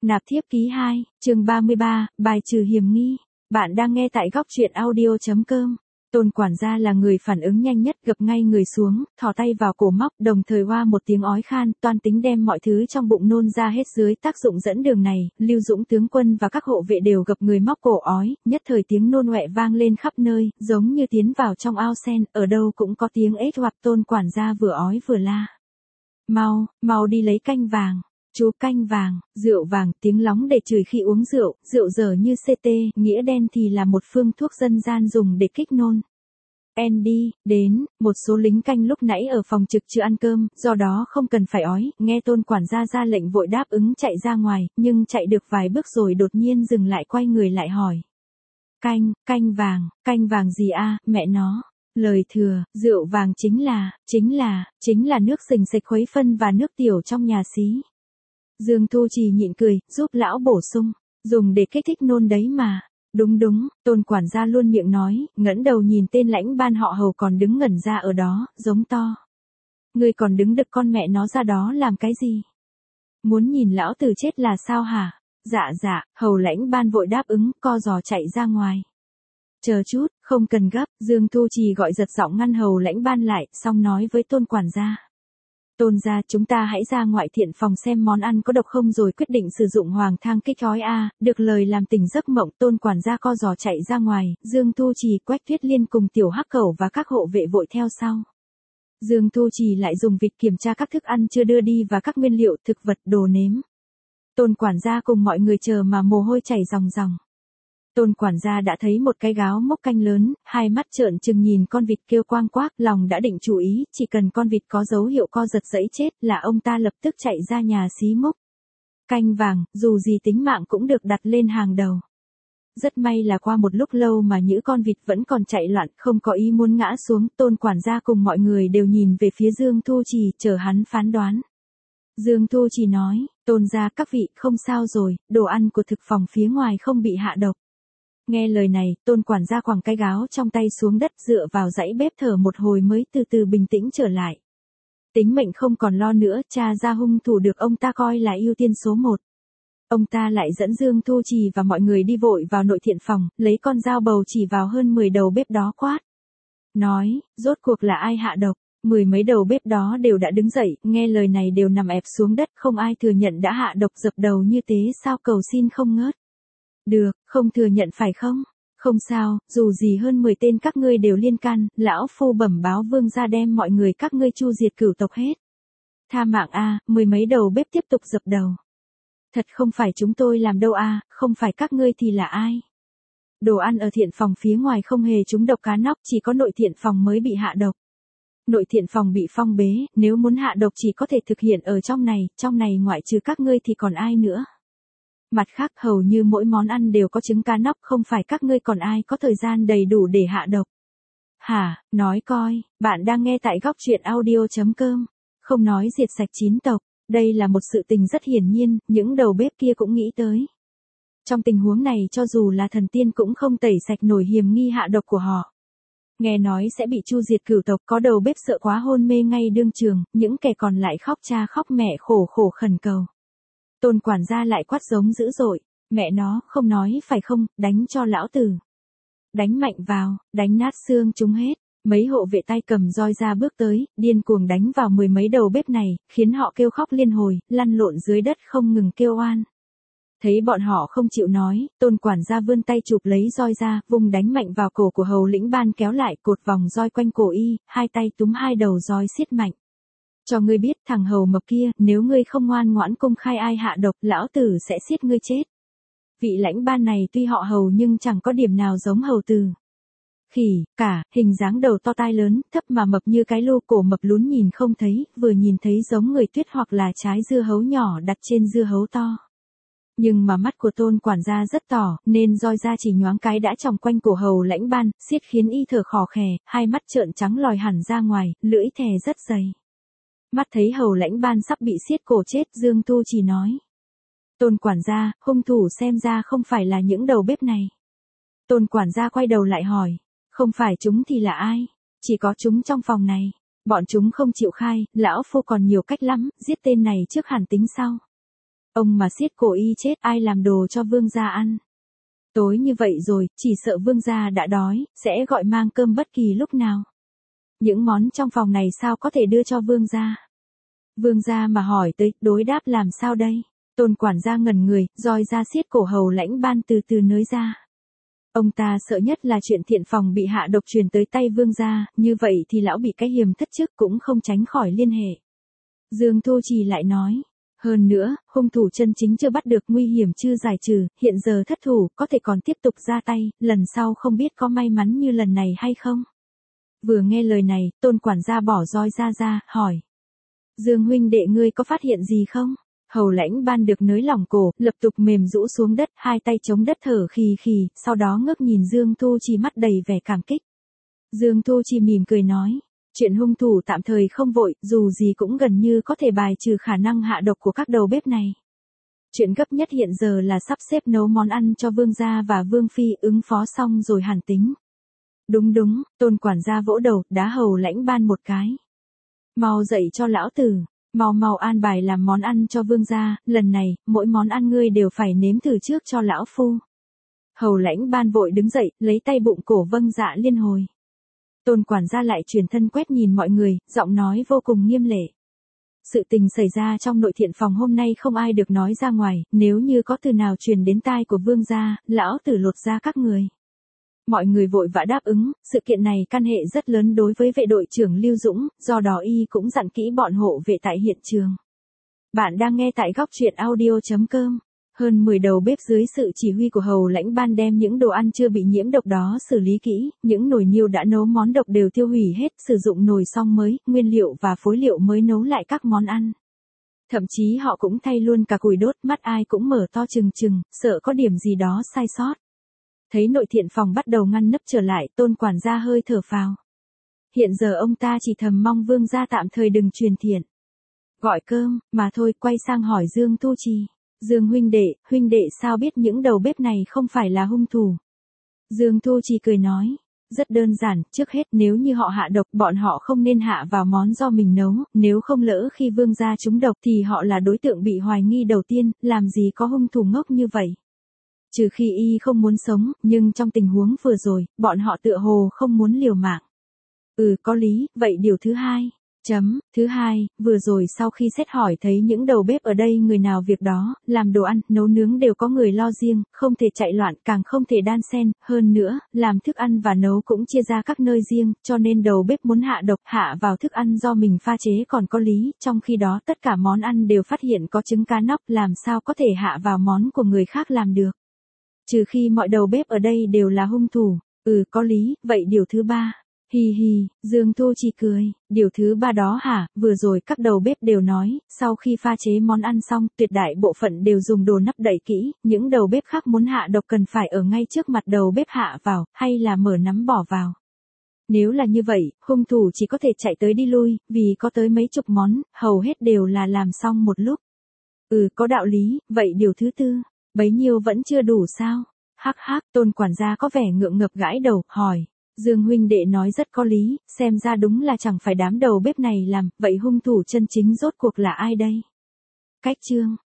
Nạp thiếp ký 2, chương 33, bài trừ hiểm nghi. Bạn đang nghe tại góc truyện audio.com. Tôn quản gia là người phản ứng nhanh nhất, gập ngay người xuống, thò tay vào cổ móc, đồng thời hoa một tiếng ói khan, toan tính đem mọi thứ trong bụng nôn ra hết. Dưới tác dụng dẫn đường này, Lưu Dũng tướng quân và các hộ vệ đều gập người móc cổ ói, nhất thời tiếng nôn ọe vang lên khắp nơi, giống như tiến vào trong ao sen, ở đâu cũng có tiếng ếch hoặc. Tôn quản gia vừa ói vừa la. Mau đi lấy canh vàng. Chú canh vàng, rượu vàng, tiếng lóng để chửi khi uống rượu, rượu dở như CT, nghĩa đen thì là một phương thuốc dân gian dùng để kích nôn. Andy, đến, một số lính canh lúc nãy ở phòng trực chưa ăn cơm, do đó không cần phải ói, nghe Tôn quản gia ra lệnh vội đáp ứng chạy ra ngoài, nhưng chạy được vài bước rồi đột nhiên dừng lại, quay người lại hỏi. Canh vàng gì a, mẹ nó? Lời thừa, rượu vàng chính là nước sình sịch khuấy phân và nước tiểu trong nhà xí. Dương Thu Trì nhịn cười, giúp lão bổ sung, dùng để kích thích nôn đấy mà. Đúng, Tôn quản gia luôn miệng nói, ngẩng đầu nhìn tên lãnh ban họ Hầu còn đứng ngẩn ra ở đó, giống to. Ngươi còn đứng đực con mẹ nó ra đó làm cái gì? Muốn nhìn lão tử chết là sao hả? Dạ, Hầu lãnh ban vội đáp ứng, co giò chạy ra ngoài. Chờ chút, không cần gấp, Dương Thu Trì gọi giật giọng ngăn Hầu lãnh ban lại, xong nói với Tôn quản gia. Tôn gia, chúng ta hãy ra ngoại thiện phòng xem món ăn có độc không rồi quyết định sử dụng hoàng thang kích ói a. Được lời làm tỉnh giấc mộng, Tôn quản gia co giò chạy ra ngoài, Dương Thu Trì, Quách Tuyết Liên cùng Tiểu Hắc Cẩu và các hộ vệ vội theo sau. Dương Thu Trì lại dùng vịt kiểm tra các thức ăn chưa đưa đi và các nguyên liệu thực vật đồ nếm. Tôn quản gia cùng mọi người chờ mà mồ hôi chảy ròng ròng. Tôn quản gia đã thấy một cái gáo mốc canh lớn, hai mắt trợn trừng nhìn con vịt kêu quang quác, lòng đã định chủ ý, chỉ cần con vịt có dấu hiệu co giật giãy chết là ông ta lập tức chạy ra nhà xí múc. Canh vàng, dù gì tính mạng cũng được đặt lên hàng đầu. Rất may là qua một lúc lâu mà những con vịt vẫn còn chạy loạn, không có ý muốn ngã xuống. Tôn quản gia cùng mọi người đều nhìn về phía Dương Thu Trì, chờ hắn phán đoán. Dương Thu Trì nói, Tôn gia các vị không sao rồi, đồ ăn của thực phòng phía ngoài không bị hạ độc. Nghe lời này, Tôn quản gia quẳng cái gáo trong tay xuống đất, dựa vào dãy bếp thở một hồi mới từ từ bình tĩnh trở lại. Tính mệnh không còn lo nữa, tra ra hung thủ được ông ta coi là ưu tiên số 1. Ông ta lại dẫn Dương Thu Trì và mọi người đi vội vào nội thiện phòng, lấy con dao bầu chỉ vào hơn 10 đầu bếp đó quát. Nói, rốt cuộc là ai hạ độc? 10 mấy đầu bếp đó đều đã đứng dậy, nghe lời này đều nằm ẹp xuống đất, không ai thừa nhận đã hạ độc, dập đầu như thế sao cầu xin không ngớt. Được, không thừa nhận phải không? Không sao, dù gì hơn 10 tên các ngươi đều liên can, lão phu bẩm báo vương gia đem mọi người các ngươi chu diệt cửu tộc hết. Tha mạng a, 10 mấy đầu bếp tiếp tục dập đầu. Thật không phải chúng tôi làm đâu a, không phải các ngươi thì là ai? Đồ ăn ở thiện phòng phía ngoài không hề trúng độc cá nóc, chỉ có nội thiện phòng mới bị hạ độc. Nội thiện phòng bị phong bế, nếu muốn hạ độc chỉ có thể thực hiện ở trong này ngoại trừ các ngươi thì còn ai nữa? Mặt khác hầu như mỗi món ăn đều có trứng cá nóc, không phải các ngươi còn ai có thời gian đầy đủ để hạ độc. Hả, nói coi, bạn đang nghe tại góc truyện audio.com. Không nói diệt sạch 9 tộc, đây là một sự tình rất hiển nhiên, những đầu bếp kia cũng nghĩ tới. Trong tình huống này cho dù là thần tiên cũng không tẩy sạch nổi hiểm nghi hạ độc của họ. Nghe nói sẽ bị chu diệt cửu tộc, có đầu bếp sợ quá hôn mê ngay đương trường, những kẻ còn lại khóc cha khóc mẹ khổ khẩn cầu. Tôn quản gia lại quát giống dữ dội, mẹ nó, không nói phải không, đánh cho lão tử. Đánh mạnh vào, đánh nát xương chúng hết. Mấy hộ vệ tay cầm roi ra bước tới, điên cuồng đánh vào 10 mấy đầu bếp này, khiến họ kêu khóc liên hồi, lăn lộn dưới đất không ngừng kêu oan. Thấy bọn họ không chịu nói, Tôn quản gia vươn tay chụp lấy roi ra, vùng đánh mạnh vào cổ của Hầu lĩnh ban, kéo lại cột vòng roi quanh cổ y, hai tay túm hai đầu roi siết mạnh. Cho ngươi biết, thằng Hầu mập kia, nếu ngươi không ngoan ngoãn công khai ai hạ độc, lão tử sẽ siết ngươi chết. Vị lãnh ban này tuy họ Hầu nhưng chẳng có điểm nào giống Hầu Từ. Khỉ, cả, hình dáng đầu to tai lớn, thấp mà mập như cái lu, cổ mập lún nhìn không thấy, vừa nhìn thấy giống người tuyết hoặc là trái dưa hấu nhỏ đặt trên dưa hấu to. Nhưng mà mắt của Tôn quản gia rất tỏ, nên roi ra chỉ nhoáng cái đã tròng quanh cổ Hầu lãnh ban, siết khiến y thở khò khè, hai mắt trợn trắng lòi hẳn ra ngoài, lưỡi thè rất dày. Mắt thấy Hầu lãnh ban sắp bị siết cổ chết, Dương Thu Trì nói. Tôn quản gia, hung thủ xem ra không phải là những đầu bếp này. Tôn quản gia quay đầu lại hỏi, không phải chúng thì là ai? Chỉ có chúng trong phòng này. Bọn chúng không chịu khai, lão phu còn nhiều cách lắm, giết tên này trước hẳn tính sau. Ông mà xiết cổ y chết, ai làm đồ cho vương gia ăn. Tối như vậy rồi, chỉ sợ vương gia đã đói, sẽ gọi mang cơm bất kỳ lúc nào. Những món trong phòng này sao có thể đưa cho vương gia? Vương gia mà hỏi tới, đối đáp làm sao đây? Tôn quản gia ngẩn người, roi ra xiết cổ Hầu Lãnh Ban từ từ nới ra. Ông ta sợ nhất là chuyện thiện phòng bị hạ độc truyền tới tay vương gia, như vậy thì lão bị cái hiềm thất chức cũng không tránh khỏi liên hệ. Dương Thu Trì lại nói, hơn nữa, hung thủ chân chính chưa bắt được, nguy hiểm chưa giải trừ, hiện giờ thất thủ, có thể còn tiếp tục ra tay, lần sau không biết có may mắn như lần này hay không. Vừa nghe lời này, Tôn quản gia bỏ roi ra, hỏi. Dương huynh đệ ngươi có phát hiện gì không? Hầu Lãnh Ban được nới lỏng cổ, lập tục mềm rũ xuống đất, hai tay chống đất thở khì khì, sau đó ngước nhìn Dương Thu Trì mắt đầy vẻ cảm kích. Dương Thu Trì mỉm cười nói, chuyện hung thủ tạm thời không vội, dù gì cũng gần như có thể bài trừ khả năng hạ độc của các đầu bếp này. Chuyện gấp nhất hiện giờ là sắp xếp nấu món ăn cho vương gia và vương phi, ứng phó xong rồi hẳn tính. Đúng, Tôn quản gia vỗ đầu, đá Hầu Lãnh Ban một cái. Mau dậy cho lão tử, mau an bài làm món ăn cho vương gia, lần này, mỗi món ăn ngươi đều phải nếm thử trước cho lão phu. Hầu Lãnh Ban vội đứng dậy, lấy tay bụng cổ vâng dạ liên hồi. Tôn quản gia lại chuyển thân quét nhìn mọi người, giọng nói vô cùng nghiêm lệ. Sự tình xảy ra trong nội thiện phòng hôm nay không ai được nói ra ngoài, nếu như có từ nào truyền đến tai của vương gia, lão tử lột ra các người. Mọi người vội vã đáp ứng, sự kiện này can hệ rất lớn đối với vệ đội trưởng Lưu Dũng, do đó y cũng dặn kỹ bọn hộ vệ tại hiện trường. Bạn đang nghe tại góc truyện audio.com. Hơn 10 đầu bếp dưới sự chỉ huy của Hầu Lãnh Ban đem những đồ ăn chưa bị nhiễm độc đó xử lý kỹ, những nồi niêu đã nấu món độc đều tiêu hủy hết, sử dụng nồi xong mới, nguyên liệu và phối liệu mới nấu lại các món ăn. Thậm chí họ cũng thay luôn cả củi đốt, mắt ai cũng mở to trừng, sợ có điểm gì đó sai sót. Thấy nội thiện phòng bắt đầu ngăn nắp trở lại, Tôn quản gia hơi thở phào. Hiện giờ ông ta chỉ thầm mong vương gia tạm thời đừng truyền thiện. Gọi cơm, mà thôi, quay sang hỏi Dương Thu Trì. Dương huynh đệ sao biết những đầu bếp này không phải là hung thủ? Dương Thu Trì cười nói, rất đơn giản, trước hết nếu như họ hạ độc, bọn họ không nên hạ vào món do mình nấu, nếu không lỡ khi vương gia trúng độc thì họ là đối tượng bị hoài nghi đầu tiên, làm gì có hung thủ ngốc như vậy. Trừ khi y không muốn sống, nhưng trong tình huống vừa rồi, bọn họ tựa hồ không muốn liều mạng. Có lý, vậy điều thứ hai. Thứ hai, vừa rồi sau khi xét hỏi thấy những đầu bếp ở đây người nào việc đó, làm đồ ăn, nấu nướng đều có người lo riêng, không thể chạy loạn, càng không thể đan xen, hơn nữa, làm thức ăn và nấu cũng chia ra các nơi riêng, cho nên đầu bếp muốn hạ độc, hạ vào thức ăn do mình pha chế còn có lý, trong khi đó tất cả món ăn đều phát hiện có trứng cá nóc, làm sao có thể hạ vào món của người khác làm được. Trừ khi mọi đầu bếp ở đây đều là hung thủ. Có lý, vậy điều thứ ba. Hi, Dương Thu Trì cười, điều thứ ba đó hả, vừa rồi các đầu bếp đều nói, sau khi pha chế món ăn xong, tuyệt đại bộ phận đều dùng đồ nắp đậy kỹ, những đầu bếp khác muốn hạ độc cần phải ở ngay trước mặt đầu bếp hạ vào, hay là mở nắm bỏ vào. Nếu là như vậy, hung thủ chỉ có thể chạy tới đi lui, vì có tới mấy chục món, hầu hết đều là làm xong một lúc. Có đạo lý, vậy điều thứ tư, bấy nhiêu vẫn chưa đủ sao? Hắc, Tôn quản gia có vẻ ngượng ngập gãi đầu, hỏi. Dương huynh đệ nói rất có lý, xem ra đúng là chẳng phải đám đầu bếp này làm, vậy hung thủ chân chính rốt cuộc là ai đây? Cách chương